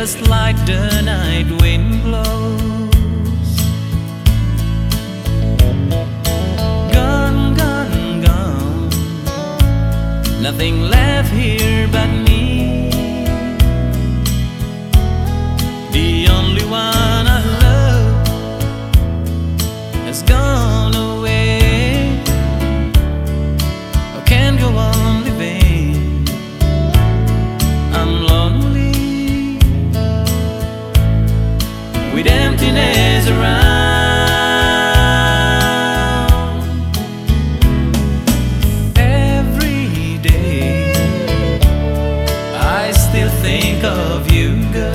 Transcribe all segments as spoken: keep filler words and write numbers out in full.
just like the night wind blows. Gone, gone, gone, nothing left here but me. The only one I love has gone away. I can't go on living, I'm lonely, with emptiness around. Every day I still think of you, girl.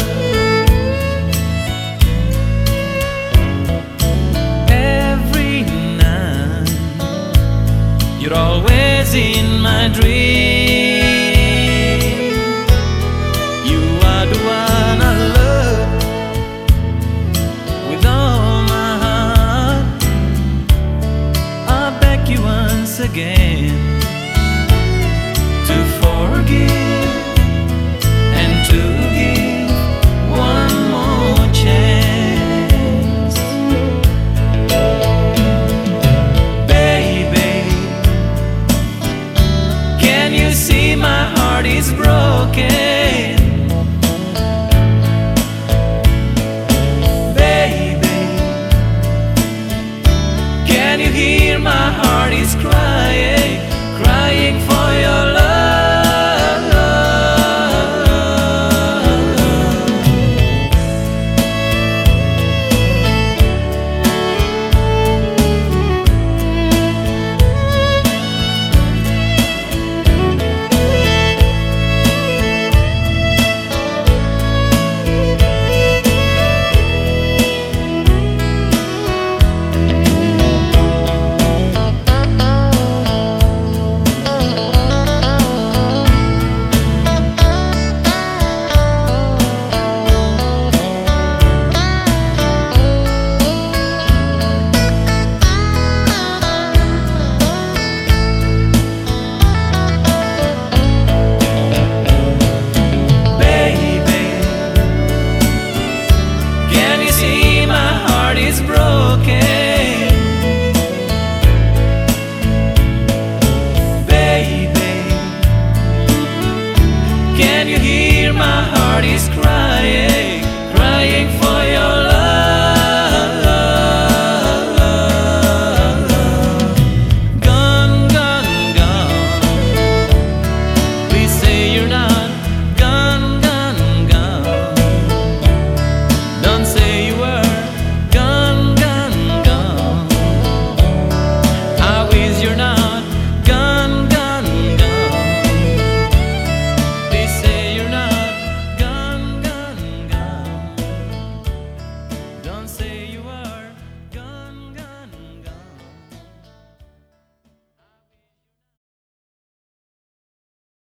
Every night you're always in my dream. You are the one